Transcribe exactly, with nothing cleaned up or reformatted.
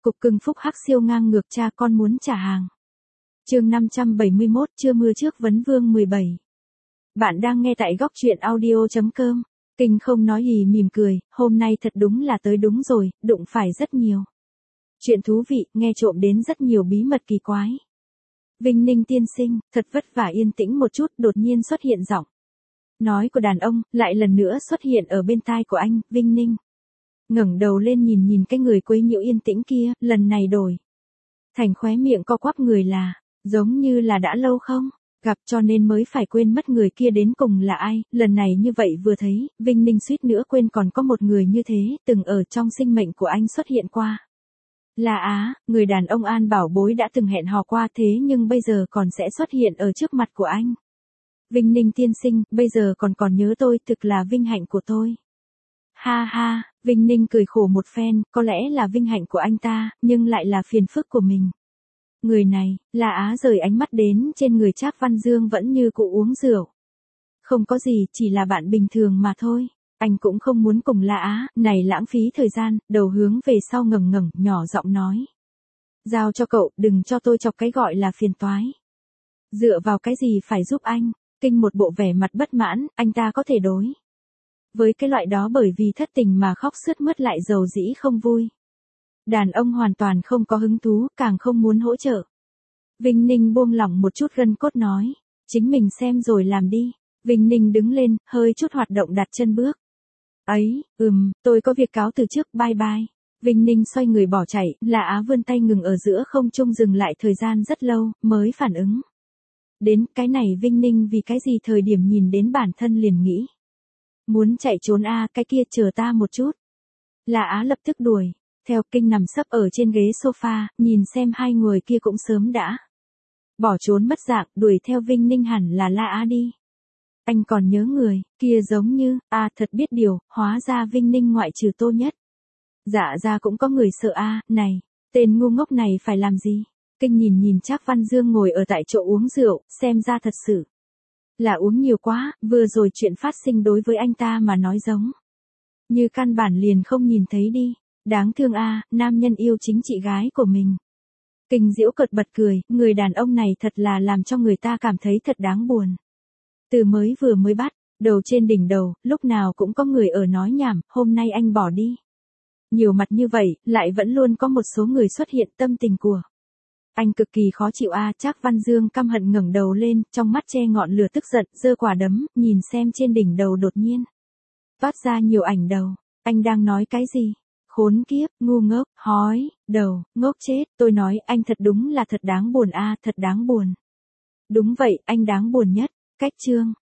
Cục cưng phúc hắc siêu ngang ngược cha con muốn trả hàng. Chương năm trăm bảy mươi mốt Trưa mưa trước vấn vương mười bảy. Bạn đang nghe tại góc truyện audio chấm com. Kinh không nói gì mỉm cười, hôm nay thật đúng là tới đúng rồi, đụng phải rất nhiều chuyện thú vị, nghe trộm đến rất nhiều bí mật kỳ quái. Vinh Ninh tiên sinh, thật vất vả yên tĩnh một chút, đột nhiên xuất hiện giọng nói của đàn ông, lại lần nữa xuất hiện ở bên tai của anh. Vinh Ninh ngẩng đầu lên nhìn nhìn cái người quấy nhiễu yên tĩnh kia, lần này đổi thành khóe miệng co quắp người là, giống như là đã lâu không gặp cho nên mới phải quên mất người kia đến cùng là ai. Lần này như vậy vừa thấy, Vinh Ninh suýt nữa quên còn có một người như thế, từng ở trong sinh mệnh của anh xuất hiện qua. Là Á, người đàn ông An bảo bối đã từng hẹn hò qua thế nhưng bây giờ còn sẽ xuất hiện ở trước mặt của anh. Vinh Ninh tiên sinh, bây giờ còn còn nhớ tôi, thực là vinh hạnh của tôi. Ha ha, Vinh Ninh cười khổ một phen, có lẽ là vinh hạnh của anh ta, nhưng lại là phiền phức của mình. Người này, là Á rời ánh mắt đến trên người Trác Văn Dương vẫn như cụ uống rượu. Không có gì, chỉ là bạn bình thường mà thôi. Anh cũng không muốn cùng La Á, này lãng phí thời gian, đầu hướng về sau ngẩng ngẩng, nhỏ giọng nói. Giao cho cậu, đừng cho tôi chọc cái gọi là phiền toái. Dựa vào cái gì phải giúp anh? Kinh một bộ vẻ mặt bất mãn, anh ta có thể đối với cái loại đó bởi vì thất tình mà khóc sướt mướt lại dầu dĩ không vui. Đàn ông hoàn toàn không có hứng thú, càng không muốn hỗ trợ. Vinh Ninh buông lỏng một chút gân cốt nói, chính mình xem rồi làm đi. Vinh Ninh đứng lên, hơi chút hoạt động đặt chân bước. Ấy, ừm, tôi có việc cáo từ trước, bye bye. Vinh Ninh xoay người bỏ chạy, là Á vươn tay ngừng ở giữa không trung dừng lại thời gian rất lâu, mới phản ứng. Đến cái này Vinh Ninh vì cái gì thời điểm nhìn đến bản thân liền nghĩ. Muốn chạy trốn a à, cái kia chờ ta một chút. Là Á lập tức đuổi. Theo Kinh nằm sấp ở trên ghế sofa, nhìn xem hai người kia cũng sớm đã bỏ trốn mất dạng, đuổi theo Vinh Ninh hẳn là La Á đi. Anh còn nhớ người kia giống như, a à, thật biết điều, hóa ra Vinh Ninh ngoại trừ Tô Nhất. Dạ ra cũng có người sợ a à, này, tên ngu ngốc này phải làm gì? Kinh nhìn nhìn Trác Văn Dương ngồi ở tại chỗ uống rượu, xem ra thật sự là uống nhiều quá, vừa rồi chuyện phát sinh đối với anh ta mà nói giống như căn bản liền không nhìn thấy đi. Đáng thương a, à, nam nhân yêu chính chị gái của mình. Kinh giễu cợt bật cười, người đàn ông này thật là làm cho người ta cảm thấy thật đáng buồn. Từ mới vừa mới bắt, đầu trên đỉnh đầu, lúc nào cũng có người ở nói nhảm, hôm nay anh bỏ đi. Nhiều mặt như vậy, lại vẫn luôn có một số người xuất hiện tâm tình của anh cực kỳ khó chịu a. À, Trác Văn Dương căm hận ngẩng đầu lên, trong mắt che ngọn lửa tức giận, giơ quả đấm, nhìn xem trên đỉnh đầu đột nhiên toát ra nhiều ảnh đầu. Anh đang nói cái gì? Khốn kiếp, ngu ngốc, hói, đầu, ngốc chết, tôi nói anh thật đúng là thật đáng buồn a, à, thật đáng buồn. Đúng vậy, anh đáng buồn nhất. Cách chương